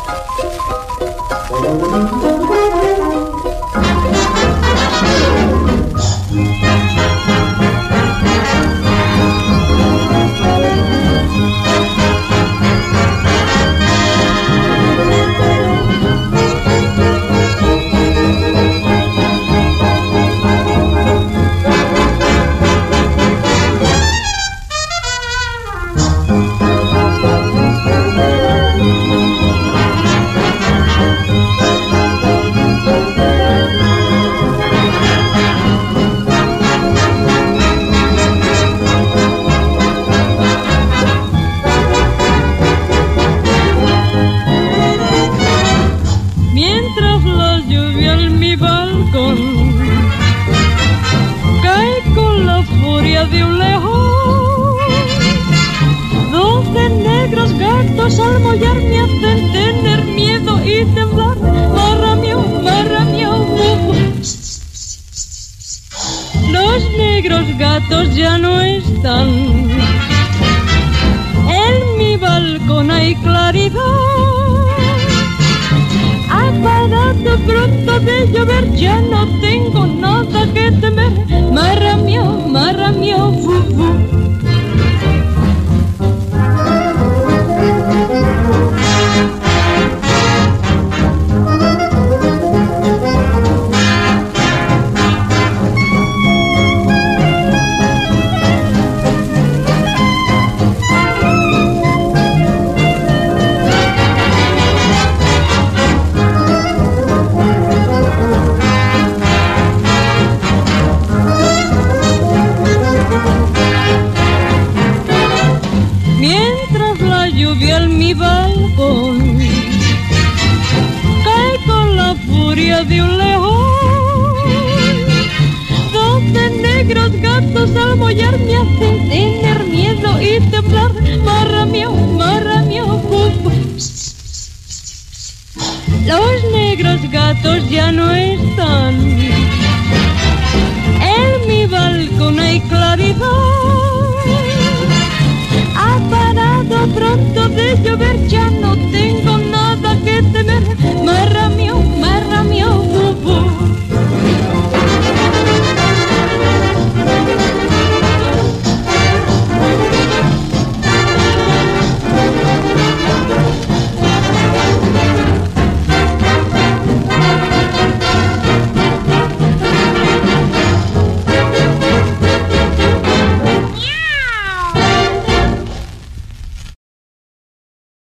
Al mollar me hacen tener miedo y temblar. Marra miau, los negros gatos ya no están. En mi balcón hay claridad. Ha parado pronto de llover, ya no tengo nada que temer. Marra miau, fu, fu. De un león, 12 negros gatos al mollar me hacen tener miedo y temblar. Marra miau, fu, fu. Los negros gatos ya no están. En mi balcón hay claridad. Ha parado pronto de llover, ya